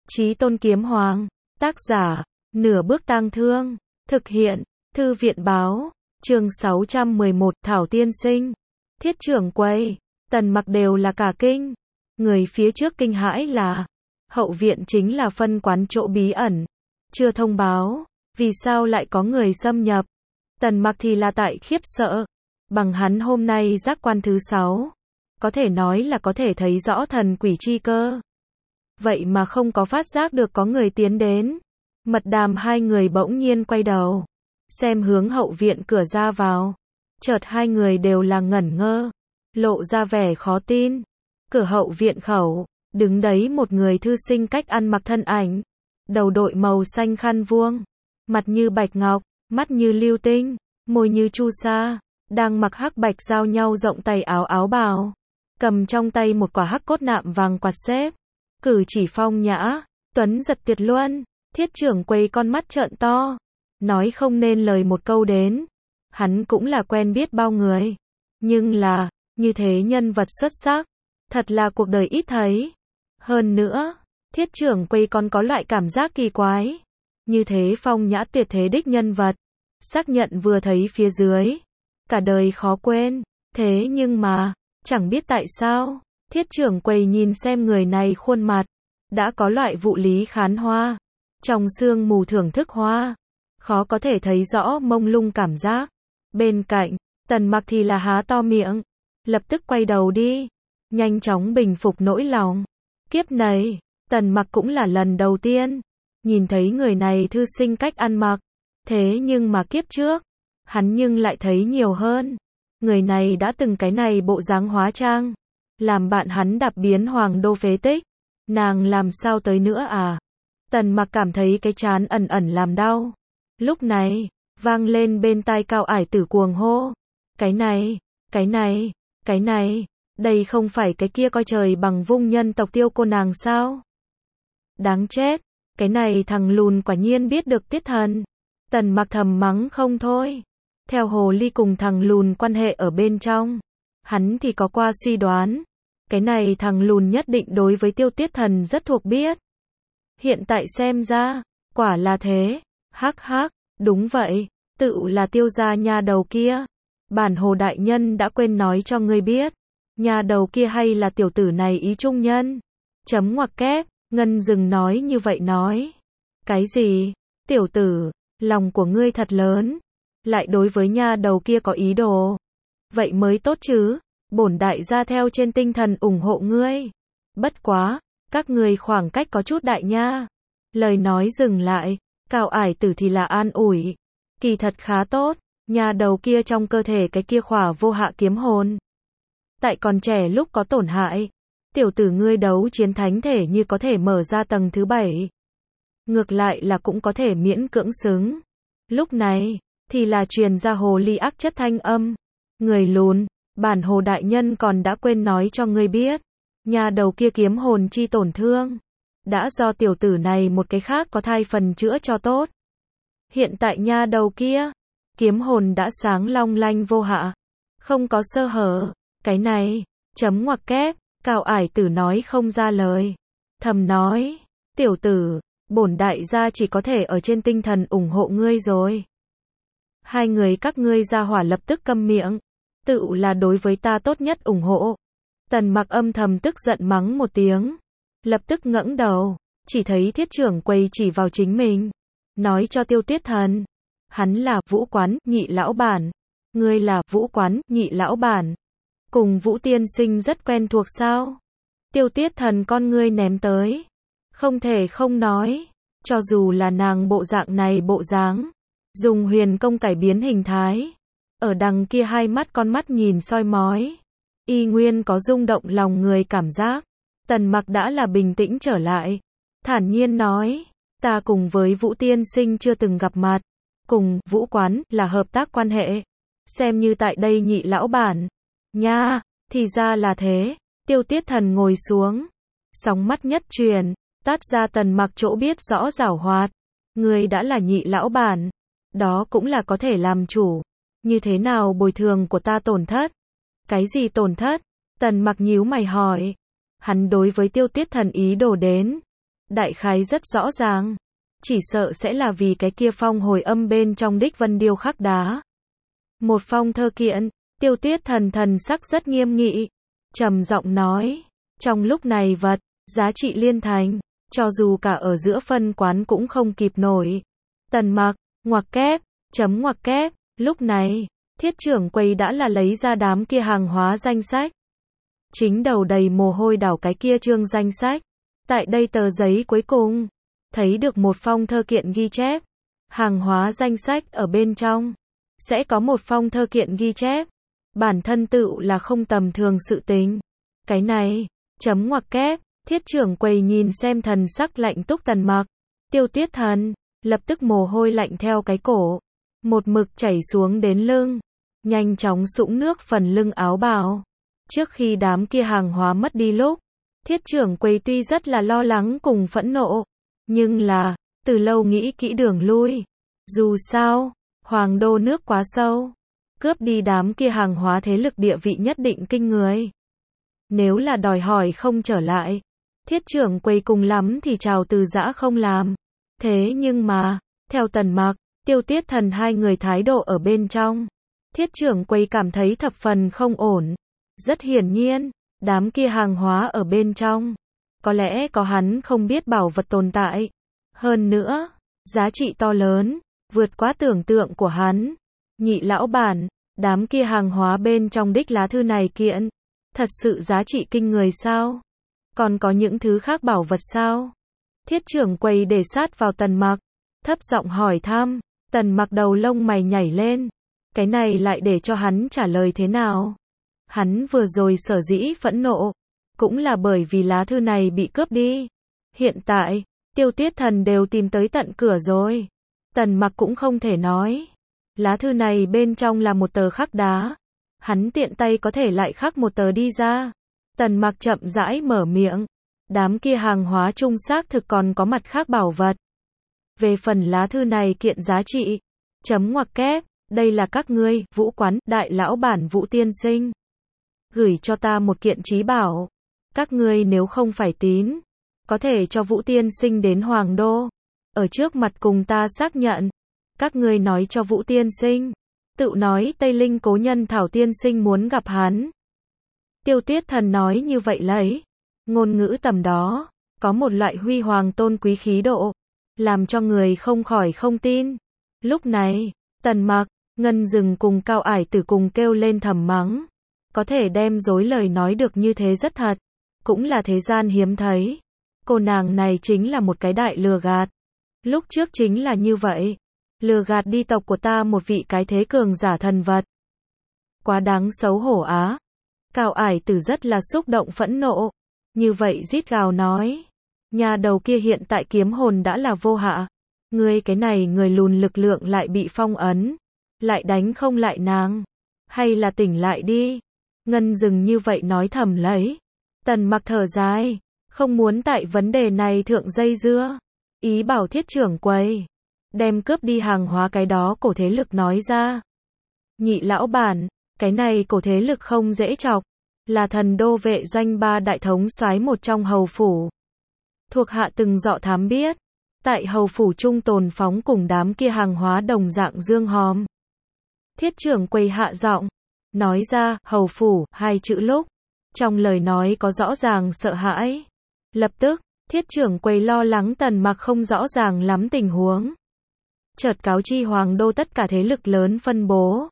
Chí Tôn Kiếm Hoàng, tác giả, Nửa Bước Tang Thương, thực hiện, Thư viện Báo, chương 611, Thảo Tiên Sinh, Thiết Trưởng Quầy, Tần Mặc đều là cả kinh. Người phía trước kinh hãi là, hậu viện chính là phân quán chỗ bí ẩn, chưa thông báo, vì sao lại có người xâm nhập. Tần Mặc thì là tại khiếp sợ, bằng hắn hôm nay giác quan thứ 6, có thể nói là có thể thấy rõ thần quỷ chi cơ. Vậy mà không có phát giác được có người tiến đến. Mật Đàm hai người bỗng nhiên quay đầu, xem hướng hậu viện cửa ra vào. Chợt hai người đều là ngẩn ngơ, lộ ra vẻ khó tin. Cửa hậu viện khẩu, đứng đấy một người thư sinh cách ăn mặc thân ảnh, đầu đội màu xanh khăn vuông, mặt như bạch ngọc, mắt như lưu tinh, môi như chu sa, đang mặc hắc bạch giao nhau rộng tay áo bào, cầm trong tay một quả hắc cốt nạm vàng quạt xếp, cử chỉ phong nhã, tuấn giật tuyệt luân. Thiết Trưởng Quầy con mắt trợn to, nói không nên lời một câu đến. Hắn cũng là quen biết bao người, nhưng là, như thế nhân vật xuất sắc, thật là cuộc đời ít thấy. Hơn nữa, Thiết Trưởng Quầy còn có loại cảm giác kỳ quái, như thế phong nhã tuyệt thế đích nhân vật, xác nhận vừa thấy phía dưới, cả đời khó quên. Thế nhưng mà, chẳng biết tại sao, Thiết Trưởng Quầy nhìn xem người này khuôn mặt, đã có loại vụ lý khán hoa, trong sương mù thưởng thức hoa, khó có thể thấy rõ mông lung cảm giác. Bên cạnh, Tần Mặc thì là há to miệng, lập tức quay đầu đi, nhanh chóng bình phục nỗi lòng. Kiếp này, Tần Mặc cũng là lần đầu tiên nhìn thấy người này thư sinh cách ăn mặc, thế nhưng mà kiếp trước, hắn nhưng lại thấy nhiều hơn. Người này đã từng cái này bộ dáng hóa trang, làm bạn hắn đạp biến hoàng đô phế tích, nàng làm sao tới nữa à? Tần Mặc cảm thấy cái trán ẩn ẩn làm đau. Lúc này, vang lên bên tai Cao Ải Tử cuồng hô. Cái này, đây không phải cái kia coi trời bằng vung nhân tộc Tiêu cô nàng sao? Đáng chết, cái này thằng lùn quả nhiên biết được Tiết Thần. Tần Mặc thầm mắng không thôi. Theo hồ ly cùng thằng lùn quan hệ ở bên trong, hắn thì có qua suy đoán. Cái này thằng lùn nhất định đối với Tiêu Tiết Thần rất thuộc biết. Hiện tại xem ra, quả là thế. Hắc hắc, đúng vậy, tự là Tiêu gia nha đầu kia. Bản hồ đại nhân đã quên nói cho ngươi biết, nha đầu kia hay là tiểu tử này ý trung nhân. Chấm ngoặc kép, Ngân dừng nói như vậy nói. Cái gì? Tiểu tử, lòng của ngươi thật lớn, lại đối với nha đầu kia có ý đồ. Vậy mới tốt chứ, bổn đại gia theo trên tinh thần ủng hộ ngươi. Bất quá, các ngươi khoảng cách có chút đại nha. Lời nói dừng lại, Cao Ải Tử thì là an ủi. Kỳ thật khá tốt, nha đầu kia trong cơ thể cái kia khỏa vô hạ kiếm hồn. Tại còn trẻ lúc có tổn hại, tiểu tử ngươi đấu chiến thánh thể như có thể mở ra tầng thứ 7. Ngược lại là cũng có thể miễn cưỡng xứng. Lúc này, thì là truyền ra hồ ly ác chất thanh âm. Người lùn, bản hồ đại nhân còn đã quên nói cho ngươi biết. Nhà đầu kia kiếm hồn chi tổn thương, đã do tiểu tử này một cái khác có thai phần chữa cho tốt. Hiện tại nha đầu kia, kiếm hồn đã sáng long lanh vô hạ, không có sơ hở. Cái này, chấm ngoặc kép, Cao Ải Tử nói không ra lời. Thầm nói, tiểu tử, bổn đại gia chỉ có thể ở trên tinh thần ủng hộ ngươi rồi. Hai người các ngươi ra hỏa lập tức câm miệng, tự là đối với ta tốt nhất ủng hộ. Tần Mặc âm thầm tức giận mắng một tiếng, lập tức ngẩng đầu, chỉ thấy Thiết Trưởng Quầy chỉ vào chính mình, nói cho Tiêu Tiết Thần, hắn là Vũ Quán nhị lão bản, ngươi là Vũ Quán nhị lão bản, cùng Vũ tiên sinh rất quen thuộc sao? Tiêu Tiết Thần con ngươi ném tới, không thể không nói, cho dù là nàng bộ dạng này bộ dáng, dùng huyền công cải biến hình thái, ở đằng kia hai mắt con mắt nhìn soi mói, y nguyên có rung động lòng người cảm giác. Tần Mặc đã là bình tĩnh trở lại, thản nhiên nói, ta cùng với Vũ tiên sinh chưa từng gặp mặt, cùng Vũ Quán là hợp tác quan hệ, xem như tại đây nhị lão bản. Nha, thì ra là thế. Tiêu Tiết Thần ngồi xuống, sóng mắt nhất truyền, tát ra Tần Mặc chỗ biết rõ giảo hoạt. Người đã là nhị lão bản, đó cũng là có thể làm chủ. Như thế nào bồi thường của ta tổn thất? Cái gì tổn thất? Tần Mặc nhíu mày hỏi. Hắn đối với Tiêu Tiết Thần ý đồ đến, đại khái rất rõ ràng. Chỉ sợ sẽ là vì cái kia phong hồi âm bên trong đích vân điêu khắc đá. Một phong thơ kiện, Tiêu Tuyết Thần thần sắc rất nghiêm nghị, trầm giọng nói, trong lúc này vật, giá trị liên thành, cho dù cả ở giữa phân quán cũng không kịp nổi. Tần Mặc, ngoặc kép, chấm ngoặc kép, lúc này, Thiết trưởng quầy đã là lấy ra đám kia hàng hóa danh sách. Chính đầu đầy mồ hôi đảo cái kia chương danh sách. Tại đây tờ giấy cuối cùng, thấy được một phong thơ kiện ghi chép. Hàng hóa danh sách ở bên trong, sẽ có một phong thơ kiện ghi chép. Bản thân tự là không tầm thường sự tình. Cái này, chấm ngoặc kép, Thiết trưởng quầy nhìn xem thần sắc lạnh túc Tần Mặc. Tiêu Tuyết Thần, lập tức mồ hôi lạnh theo cái cổ. Một mực chảy xuống đến lưng. Nhanh chóng sũng nước phần lưng áo bào. Trước khi đám kia hàng hóa mất đi lúc, Thiết trưởng quầy tuy rất là lo lắng cùng phẫn nộ, nhưng là, từ lâu nghĩ kỹ đường lui. Dù sao, Hoàng đô nước quá sâu, cướp đi đám kia hàng hóa thế lực địa vị nhất định kinh người. Nếu là đòi hỏi không trở lại, Thiết trưởng quầy cùng lắm thì chào từ giã không làm. Thế nhưng mà, theo Tần Mặc, Tiêu Tuyết Thần hai người thái độ ở bên trong, Thiết trưởng quầy cảm thấy thập phần không ổn. Rất hiển nhiên, đám kia hàng hóa ở bên trong, có lẽ có hắn không biết bảo vật tồn tại. Hơn nữa, giá trị to lớn, vượt quá tưởng tượng của hắn. Nhị lão bản, đám kia hàng hóa bên trong đích lá thư này kiện, thật sự giá trị kinh người sao? Còn có những thứ khác bảo vật sao? Thiết trưởng quầy để sát vào Tần Mặc, thấp giọng hỏi thăm. Tần Mặc đầu lông mày nhảy lên. Cái này lại để cho hắn trả lời thế nào? Hắn vừa rồi sở dĩ phẫn nộ, cũng là bởi vì lá thư này bị cướp đi. Hiện tại, Tiêu Tuyết Thần đều tìm tới tận cửa rồi. Tần Mặc cũng không thể nói. Lá thư này bên trong là một tờ khắc đá. Hắn tiện tay có thể lại khắc một tờ đi ra. Tần Mặc chậm rãi mở miệng. Đám kia hàng hóa chung xác thực còn có mặt khác bảo vật. Về phần lá thư này kiện giá trị, chấm ngoặc kép, đây là các ngươi, Vũ Quán, đại lão bản Vũ tiên sinh. Gửi cho ta một kiện trí bảo. Các ngươi nếu không phải tín, có thể cho Vũ tiên sinh đến Hoàng đô. Ở trước mặt cùng ta xác nhận. Các ngươi nói cho Vũ tiên sinh. Tự nói Tây Linh cố nhân Thảo tiên sinh muốn gặp hắn. Tiêu Tuyết Thần nói như vậy lấy. Ngôn ngữ tầm đó, có một loại huy hoàng tôn quý khí độ. Làm cho người không khỏi không tin. Lúc này, Tần Mặc, Ngân Dừng cùng Cao Ải Tử cùng kêu lên thầm mắng. Có thể đem dối lời nói được như thế rất thật. Cũng là thế gian hiếm thấy. Cô nàng này chính là một cái đại lừa gạt. Lúc trước chính là như vậy. Lừa gạt đi tộc của ta một vị cái thế cường giả thần vật. Quá đáng xấu hổ á. Cao Ải Tử rất là xúc động phẫn nộ. Như vậy rít gào nói. Nhà đầu kia hiện tại kiếm hồn đã là vô hạ. Ngươi cái này người lùn lực lượng lại bị phong ấn. Lại đánh không lại nàng. Hay là tỉnh lại đi. Ngân Dừng như vậy nói thầm lấy. Tần Mặc thở dài. Không muốn tại vấn đề này thượng dây dưa. Ý bảo Thiết trưởng quầy. Đem cướp đi hàng hóa cái đó cổ thế lực nói ra. Nhị lão bản. Cái này cổ thế lực không dễ chọc. Là thần đô vệ doanh ba đại thống soái một trong hầu phủ. Thuộc hạ từng dọ thám biết. Tại hầu phủ trung tồn phóng cùng đám kia hàng hóa đồng dạng dương hòm. Thiết trưởng quầy hạ giọng. Nói ra, hầu phủ, hai chữ lúc. Trong lời nói có rõ ràng sợ hãi. Lập tức, thiết trưởng quầy lo lắng Tần Mặc không rõ ràng lắm tình huống. Chợt cáo chi Hoàng đô tất cả thế lực lớn phân bố.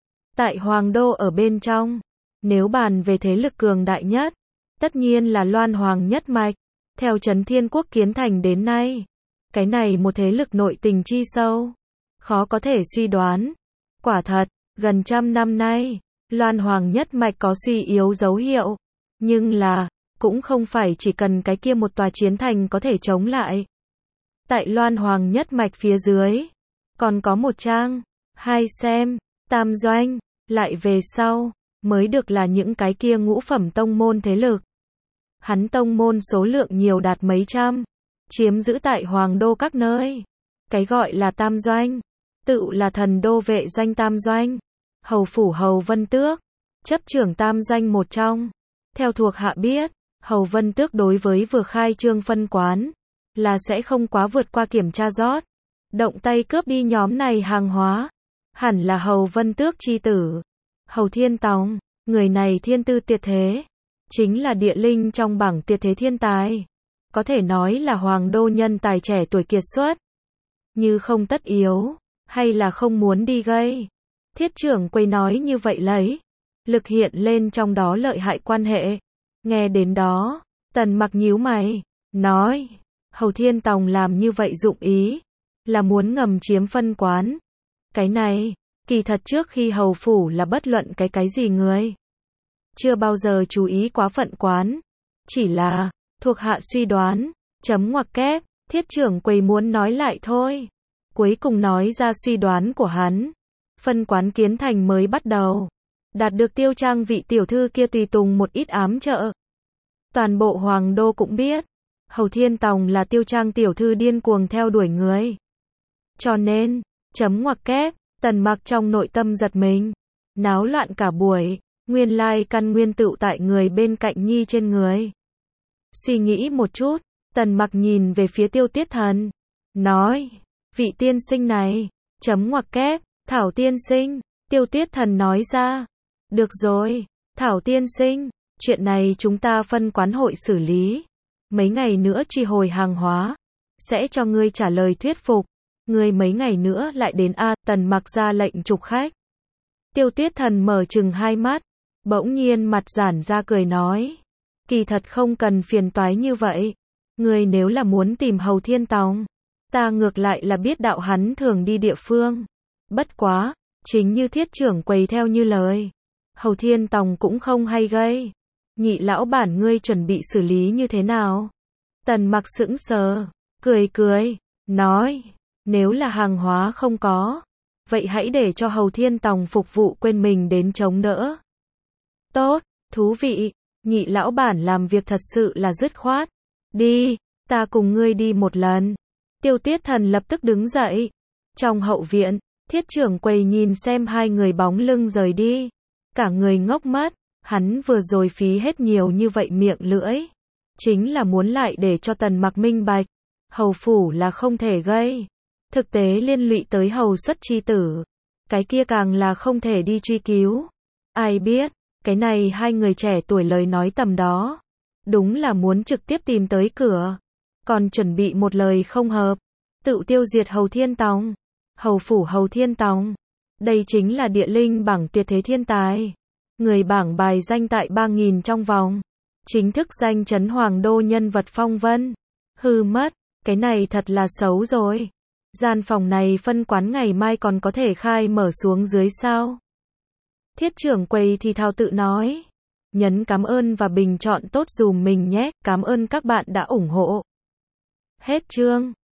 Tại Hoàng đô ở bên trong, nếu bàn về thế lực cường đại nhất, tất nhiên là Loan Hoàng nhất mạch. Theo Trấn Thiên Quốc kiến thành đến nay, cái này một thế lực nội tình chi sâu, khó có thể suy đoán. Quả thật, gần 100 năm nay, Loan Hoàng nhất mạch có suy yếu dấu hiệu, nhưng là, cũng không phải chỉ cần cái kia một tòa chiến thành có thể chống lại. Tại Loan Hoàng nhất mạch phía dưới, còn có một trang, hai xem, tam doanh, lại về sau, mới được là những cái kia ngũ phẩm tông môn thế lực. Hắn tông môn số lượng nhiều đạt mấy trăm, chiếm giữ tại Hoàng đô các nơi. Cái gọi là tam doanh, tự là thần đô vệ doanh tam doanh. Hầu phủ Hầu Vân Tước, chấp trưởng tam doanh một trong. Theo thuộc hạ biết, Hầu Vân Tước đối với vừa khai trương phân quán, là sẽ không quá vượt qua kiểm tra rót. Động tay cướp đi nhóm này hàng hóa. Hẳn là Hầu Vân Tước chi tử. Hầu Thiên Tòng, người này thiên tư tuyệt thế. Chính là địa linh trong bảng tuyệt thế thiên tài. Có thể nói là hoàng đô nhân tài trẻ tuổi kiệt xuất. Như không tất yếu, hay là không muốn đi gây. Thiết trưởng quầy nói như vậy lấy. Lực hiện lên trong đó lợi hại quan hệ. Nghe đến đó, Tần Mặc nhíu mày, nói, Hầu Thiên Tòng làm như vậy dụng ý, là muốn ngầm chiếm phân quán. Cái này, kỳ thật trước khi hầu phủ là bất luận cái gì người. Chưa bao giờ chú ý quá phận quán. Chỉ là, thuộc hạ suy đoán, chấm ngoặc kép, thiết trưởng quầy muốn nói lại thôi. Cuối cùng nói ra suy đoán của hắn. Phân quán kiến thành mới bắt đầu. Đạt được Tiêu Trang vị tiểu thư kia tùy tùng một ít ám trợ. Toàn bộ hoàng đô cũng biết. Hầu Thiên Tòng là Tiêu Trang tiểu thư điên cuồng theo đuổi người. Cho nên, chấm ngoặc kép, Tần Mặc trong nội tâm giật mình. Náo loạn cả buổi, nguyên lai căn nguyên tựu tại người bên cạnh nhi trên người. Suy nghĩ một chút, Tần Mặc nhìn về phía Tiêu Tiết Thần. Nói, vị tiên sinh này, chấm ngoặc kép, Thảo tiên sinh, Tiêu Tiết Thần nói ra. Được rồi, Thảo tiên sinh, chuyện này chúng ta phân quán hội xử lý. Mấy ngày nữa truy hồi hàng hóa, sẽ cho ngươi trả lời thuyết phục. Ngươi mấy ngày nữa lại đến a. Tần Mặc ra lệnh trục khách. Tiêu Tiết Thần mở trừng hai mắt, bỗng nhiên mặt giãn ra cười nói, kỳ thật không cần phiền toái như vậy. Ngươi nếu là muốn tìm Hầu Thiên Tòng, ta ngược lại là biết đạo hắn thường đi địa phương. Bất quá, chính như thiết trưởng quầy theo như lời, Hầu Thiên Tòng cũng không hay gây. Nhị lão bản ngươi chuẩn bị xử lý như thế nào? Tần Mặc sững sờ, cười, nói, nếu là hàng hóa không có, vậy hãy để cho Hầu Thiên Tòng phục vụ quên mình đến chống đỡ. Tốt, thú vị, nhị lão bản làm việc thật sự là dứt khoát. Đi, ta cùng ngươi đi một lần. Tiêu Tiết Thần lập tức đứng dậy. Trong hậu viện, thiết trưởng quầy nhìn xem hai người bóng lưng rời đi. Cả người ngốc mất, hắn vừa rồi phí hết nhiều như vậy miệng lưỡi. Chính là muốn lại để cho Tần Mặc minh bạch. Hầu phủ là không thể gây. Thực tế liên lụy tới hầu xuất chi tử. Cái kia càng là không thể đi truy cứu. Ai biết, cái này hai người trẻ tuổi lời nói tầm đó. Đúng là muốn trực tiếp tìm tới cửa. Còn chuẩn bị một lời không hợp. Tự tiêu diệt Hầu Thiên Tòng. Hầu phủ Hầu Thiên Tòng. Đây chính là địa linh bảng tuyệt thế thiên tài. Người bảng bài danh tại 3.000 trong vòng. Chính thức danh chấn hoàng đô nhân vật phong vân. Hư mất, cái này thật là xấu rồi. Gian phòng này phân quán ngày mai còn có thể khai mở xuống dưới sao? Thiết trưởng quầy thì thào tự nói. Nhấn cảm ơn và bình chọn tốt dùm mình nhé. Cảm ơn các bạn đã ủng hộ. Hết chương.